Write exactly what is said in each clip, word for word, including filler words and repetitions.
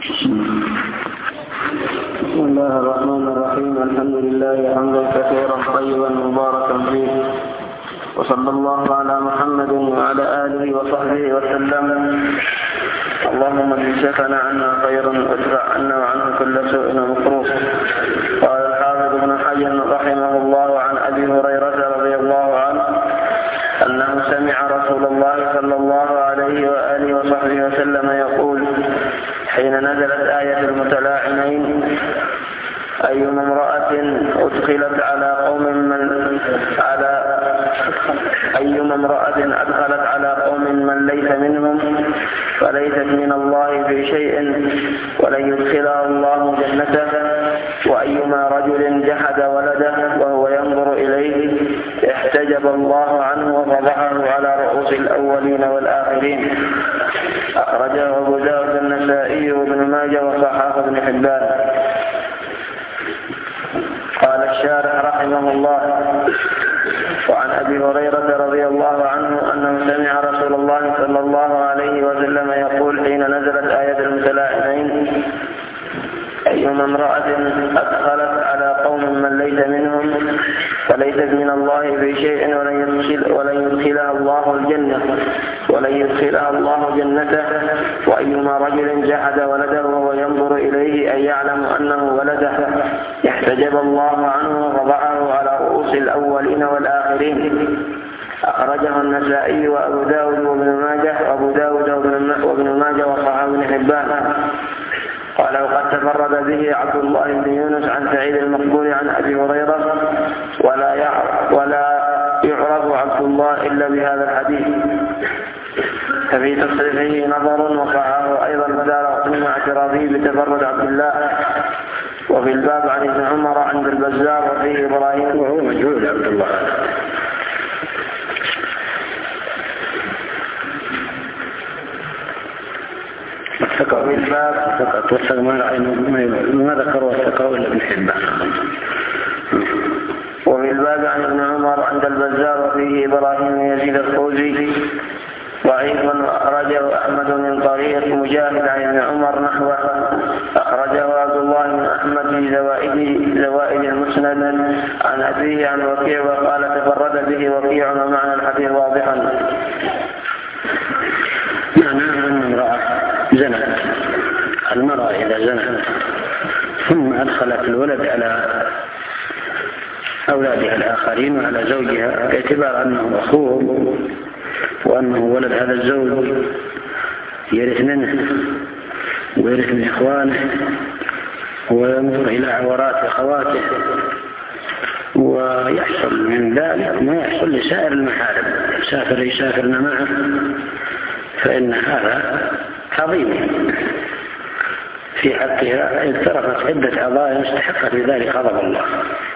بسم الله الرحمن الرحيم. الحمد لله حمدا كثيرا طيبا مباركا فيه، وصلى الله على محمد وعلى آله وصحبه وسلم. اللهم اجزنا عنا خيرا وادفع عنا وعنه كل سوء ومكروه. قال الحافظ ابن حجر رحمه الله عن أبي هريرة رضي الله عنه أنه سمع رسول الله صلى الله عليه وآله وصحبه وسلم يقول حين نزلت آية المتلاعنين: أيما امرأة أدخلت على قوم من على أيما امرأة أدخلت على قوم من ليس منهم فليست من الله في شيء ولن يدخلها الله جنته، وأيما رجل جحد ولده وهو ينظر إليه احتجب الله عنه وفضحه على رؤوس الأولين والآخرين. أخرجه أبو داود النسائي وابن ماجه وصححه ابن حبان. قال الشارح رحمه الله: وعن أبي هريرة رضي الله عنه أنه سمع رسول الله صلى الله عليه وسلم يقول حين نزلت آية المتلاعنين: أيما امرأة أدخلت على قوم من ليس منهم فليست من الله في شيء ولن يدخل ولن يدخلها الله الجنة ولن يدخلها الله جنته، وأيما رجل جحد ولده وهو ينظر إليه أن يعلم أنه ولده يحتجب الله عنه ووضعه على رؤوس الأولين والآخرين. أخرجه النسائي وأبو داود وابن ماجه وأبو داود وابن ماجه وصححه ابن حبان. قال: وقد تفرد به عبد الله بن يونس عن سعيد المقبول عن أبي هريرة، ولا يعرف, ولا يعرف عبد الله إلا بهذا الحديث، ففي تصريفه نظر، وقعه أيضا الدارقطني مع اعتراضه بتفرد عبد الله. وفي الباب عن ابن عمر عند البزار وفيه إبراهيم وهو مجهول عبد الله. وفي الباب فقط وثق ما ذكروا وثقوا إلا ابن حبان. وفي الباب عن ابن عمر عند البزار وفيه إبراهيم يزيد الخوزي ضعيف، أخرجه أحمد من طريق مجاهد عن ابن عمر نحوه. أخرجه عبد الله بن أحمد في زوائد زوائد المسند عن أبيه عن وكيع، وقال تفرد به وكيع ومعنى الحديث واضحا. معنى أن امرأة زنت، المرأة إذا زنت ثم أدخلت الولد على أولادها الآخرين وعلى زوجها باعتبار أنه أخوه وأنه ولد هذا الزوج يرث منه ويرث من إخوانه وينظر إلى عورات أخواته، ويحصل من ذلك ما يحصل لسائر المحارم، سافر يسافرن معه، فإن هذا عظيم في حقها إذ تركت عدة أعضاء استحقت بذلك غضب الله.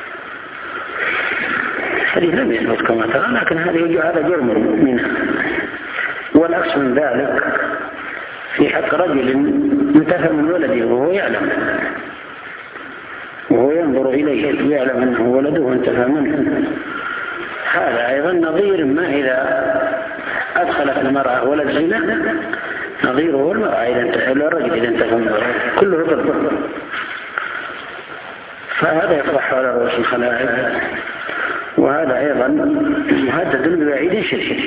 الحديث لم يثبت كما ترى، لكن هذا جرم منها. والعكس من ذلك في حق رجل انتفى من ولده وهو يعلم وهو ينظر إليه ويعلم أنه ولده وانتفى منه، هذا أيضا نظير ما إذا أدخلت المرأة ولد زنا، نظيره المرأة إذا انتفى الرجل إذا انتفى من ولده، كله ضد. فهذا يطرح على رؤوس الخلائق، وهذا أيضا مهدد بوعيد شديد.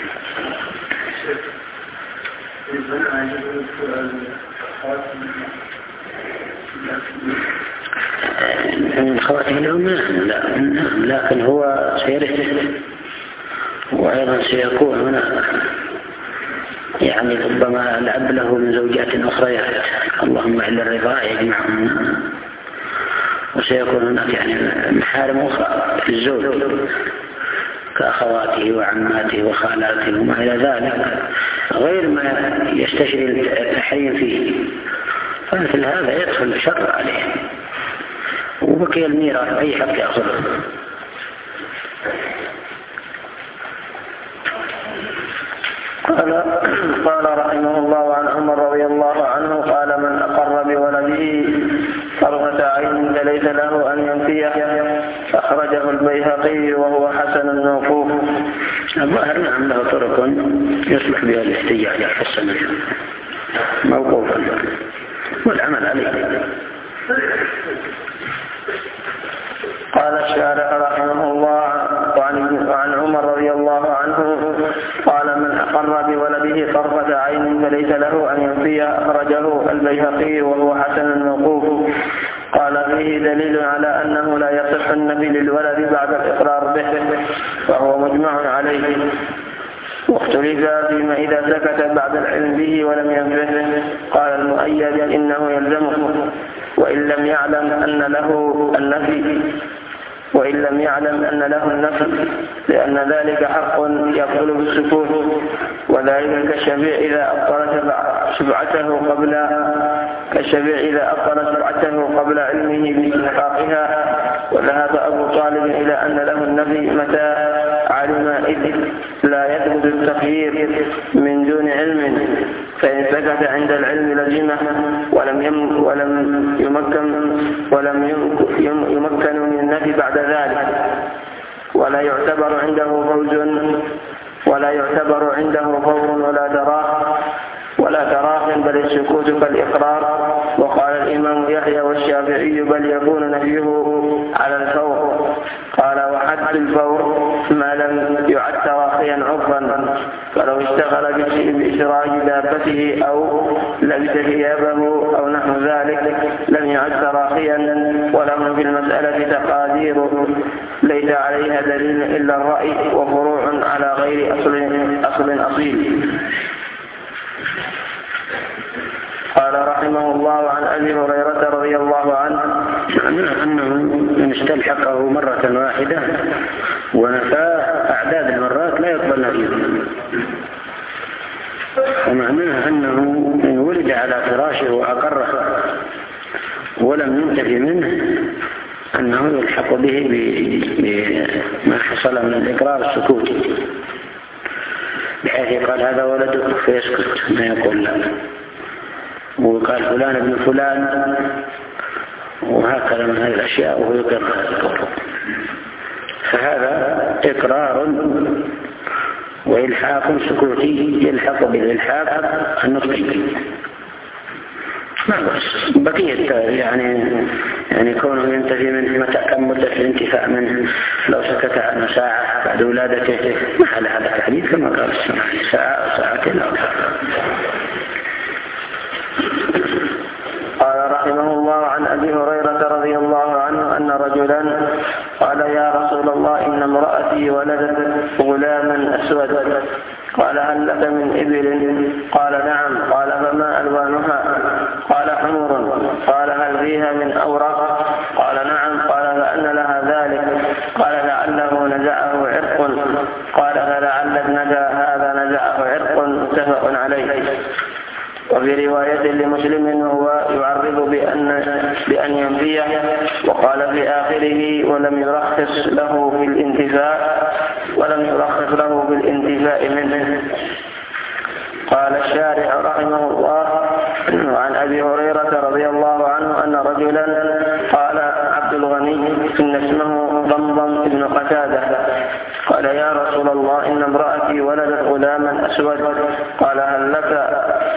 من خواتم الأمة لا، لكن هو سيرث، وأيضا سيكون هنا يعني ربما الأب له من زوجات أخريات، اللهم إلا الرضاع يجمعهم، وسيكون هناك يعني محارم أخرى للزوج كأخواته وعماته وخالاته وما إلى ذلك غير ما يستشري التحريم فيه، فمثل هذا يدخل الشر عليه، وبقي الميراث أي حق يأخذه. قال قال رحمه الله عن عمر رضي الله عنه قال: من أقر بولده طرفة عين فليس له أن ينفيه. أخرجه البيهقي وهو حسن موقوف. الظاهر نعم له طرق يصلح بها الاحتجاج حسنا موقوفا. والعمل عليه. قال الشارع رحمه الله وعن عمر رضي الله عنه قال من أقر بولده طرفة عين فليس له أن ينفي. أخرجه البيهقي وهو حسن موقوف. قال فيه دليل على أنه لا يصح النفي للولد بعد الإقرار به وهو مجمع عليه. واختلف فيما إذا سكت بعد العلم به ولم ينفه. قال المؤيد إنه يلزمه وإن لم يعلم أن له النفي وإن لم يعلم أن له النفي لأن ذلك حق يبطل بالسكوت، وذلك كالشفيع إذا أبطل شفعته قبل كالشفيع إذا أبطل شفعته قبل علمه باستحقاقها. وذهب أبو طالب إلى أن له النفي متى علم إذ لا يثبت التخيير من دون علم، فإن سكت عند العلم لزمه ولم يم ولم يمكن ولم يمكن من النفي بعد ذلك، ولا يعتبر عنده فوز ولا يعتبر عنده فور ولا تراخ ولا تراخ بل السكوت كالإقرار. وقال الإمام يحيى والشافعي بل يكون نفيه على الفور. قال وحد الفور ما لم يعد تراخيا عرفا، فلو اشتغل بإسراج دابته أو لبس ثيابه أو نحو ذلك لم يعد تراخيا. ولهم في المسألة تقادير ليس عليها دليل إلا الرأي وفروع على غير أصل أصل أصيل. قال رحمه الله عن أبي هريرة رضي الله عنه أنه إن استلحقه مرة واحدة ونفاه أعداد المرات لا يقبل نفيه، ومعناه أنه إن ولد على فراشه وأقره ولم ينتفي منه أنه يلحق به بما حصل من الإقرار السكوتي، بحيث يقال هذا ولدك فيسكت ما يقول لا، وقال فلان ابن فلان وهكذا من هذه الأشياء وهو يقر هذا القول. فهذا إقرار وإلحاق سكوتي يلحق بالإلحاق النطقي. ما بس بقية يعني يعني كونه ينتفي منه متى كم مدة الانتفاء منه، لو سكت عنه ساعة بعد ولادته ما على هذا الحديث كما قال السماعي ساعة أو ساعتين أو ثلاثة. قال رحمه الله عن أبي هريرة رضي الله عنه أن رجلا قال يا رسول الله إن امرأتي ولدت غلاما أسود. قال هل لك من إبل؟ قال نعم. قال فما ألوانها؟ قال حمر. قال هل فيها من أورق؟ قال نعم. قال فأن لها ذلك؟ قال لعله نزعه عرق. قال فلعل ابنك هذا نزعه عرق. متفق عليه. وفي رواية لمسلم وهو يعرض بأن, بأن ينفيه، وقال في آخره ولم يرخص له بالانتفاء ولم يرخص له بالانتفاء منه. قال الشارع رحمه الله عن أبي هريرة رضي الله عنه أن رجلا قال عبد الغني إن اسمه ضمضم بن قتادة قال يا رسول الله إن امرأتي ولدت غلاما أسود. قال هل لك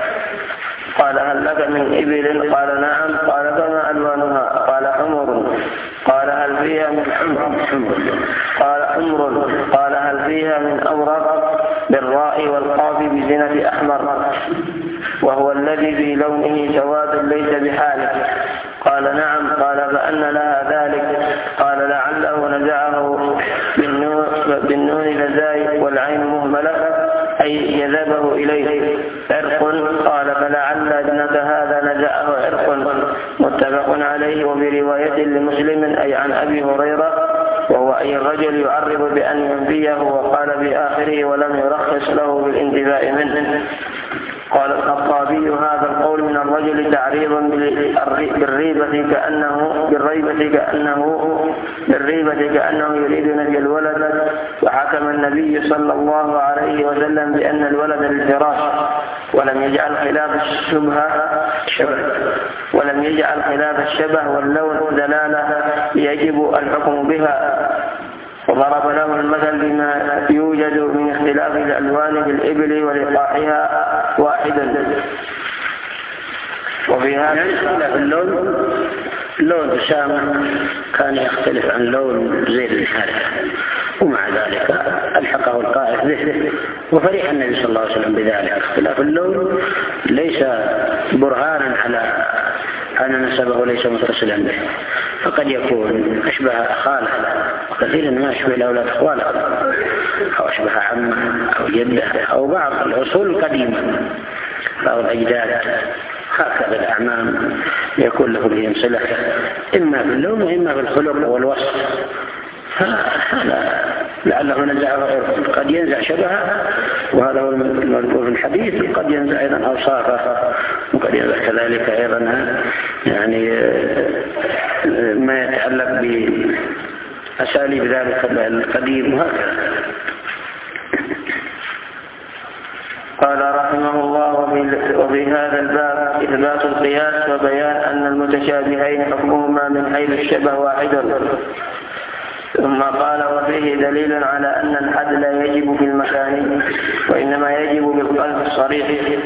قال هل لك من إبل؟ قال نعم. قال فما ألوانها؟ قال حمر. قال هل فيها من حمر؟ قال حمر. قال هل فيها من أورق؟ بالراء والقاف بزنة أحمر، وهو الذي في لونه سواد ليس بحاله. قال نعم. قال فأن لها ذلك؟ قال لعله نزعه بالنون لزاي والعين مهملة أي يذهبه إليه عرق. قال فلعل ابنك هذا نزعه عرق. متفق عليه. وفي رواية لمسلم أي عن أبي هريرة وهو أي الرجل يعرض بأن ينفيه، وقال في آخره ولم يرخص له بالانتفاء منه. قال الخطابي هذا القول من الرجل تعريضا بالريبة كأنه بالريبة كأنه بالريبة كأنه يريد نفي الولد. وحكم النبي صلى الله عليه وسلم بأن الولد للفراش، ولم يجعل خلاف الشبهة شبه ولم يجعل خلاف الشبه واللون دلالة يجب الحكم بها. وضرب له المثل بما يوجد من اختلاف الألوان بالإبل ولقاحها واحدا. وفي هذا يعني اختلاف اللون، لون أسامة كان يختلف عن لون زيد بن حارثة، ومع ذلك ألحقه القائد به وفرح النبي صلى الله عليه وسلم بذلك. اختلاف اللون ليس برهانا على أن نسبه ليس متصلا به، فقد يكون أشبه خاله، وكثيرا ما أشبه الأولاد أخواله، أو أشبه عمه أو جده أو بعض الأصول القديمة، بعض الأجداد، هكذا الأعمام يكون له بهم صلة إما في اللون وإما في الخلق والوصف. هذا لعله نزعه غيره، قد ينزع شبهه، وهذا هو المذكور في الحديث، قد ينزع أيضا أوصافه، وقد ينزع كذلك أيضا يعني ما يتعلق بأساليب ذلك القديم، وهكذا. قال رحمه الله: وفي هذا الباب إثبات القياس وبيان أن المتشابهين حكمهما من حيث الشبه واحد. ثم قال: وفيه دليل على أن الحد لا يجب في المكان، وإنما يجب بالقلب الصريح.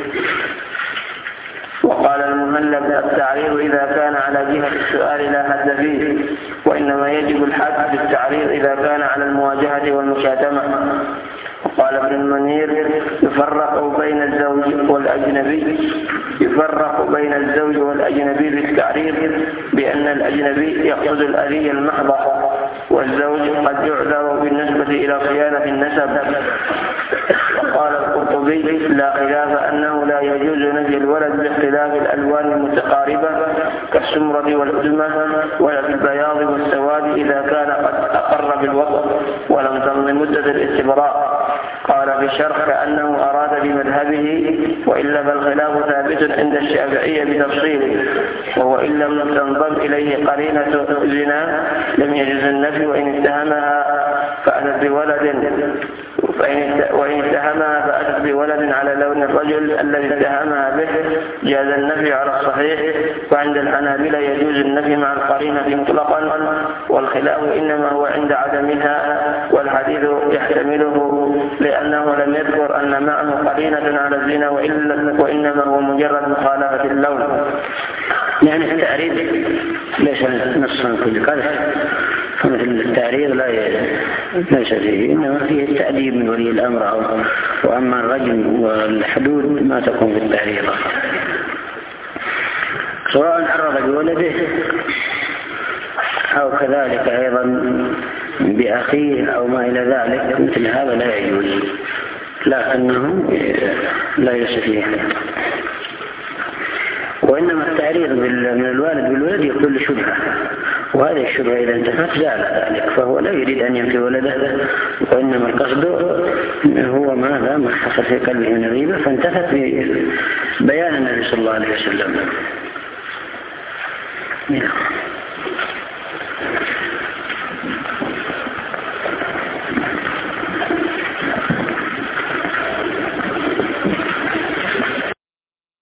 وقال المهلب: التعريض إذا كان على جهة السؤال لا حد فيه، وإنما يجب الحد بالتعريض إذا كان على المواجهة والمشاتمة. وقال ابن المنير: يفرق بين الزوج والأجنبي يفرق بين الزوج والأجنبي بالتعريض بأن الأجنبي يقصد الأذية المحضة، والزوج قد يعذر بالنسبة إلى صيانة النسب. وقال القرطبي: لا خلاف أنه لا يجوز نفي الولد باختلاف الألوان المتقاربة كالسمرة والأدمة ولا في البياض والسواد إذا كان قد أقر بالوطن ولم تمض مدة الاستبراء. قال في الشرح: كأنه أراد بمذهبه، وإلا فالخلاف ثابت عند الشافعية بتفصيله، وهو إن لم تنضم إليه قرينة زنا لم يجوز النفي، وإن اتهمها فأتت بولد وإن اتهمها فأتت بولد على لون الرجل الذي اتهمها به جاز النفي على الصحيح. وعند الحنابلة يجوز النفي مع القرينة مطلقا، والخلاف إنما هو عند عدمها، والحديث يحتمله لأنه لم يذكر أن معه قرينة على الزنا، وإنما هو مجرد مخالفة اللون. يعني التعريض ليس نصا كل قذف، فمثل التعريض لا ليس فيه، إنما فيه التأديب من ولي الأمر، وأما الرجم والحدود ما تكون في التعريض، سواء عرض بولده أو كذلك أيضا بأخيه أو ما إلى ذلك، مثل هذا لا يجوز، لكنه لا يستطيع. وإنما التعريض من الوالد بالولد يكون لشبهة، وهذه الشبهة إذا انتفت زال ذلك، فهو لا يريد أن ينفي ولده، وإنما القصد هو ماذا ما حصل في قلبه من الغيبة، فانتفت بيان النبي صلى الله عليه وسلم.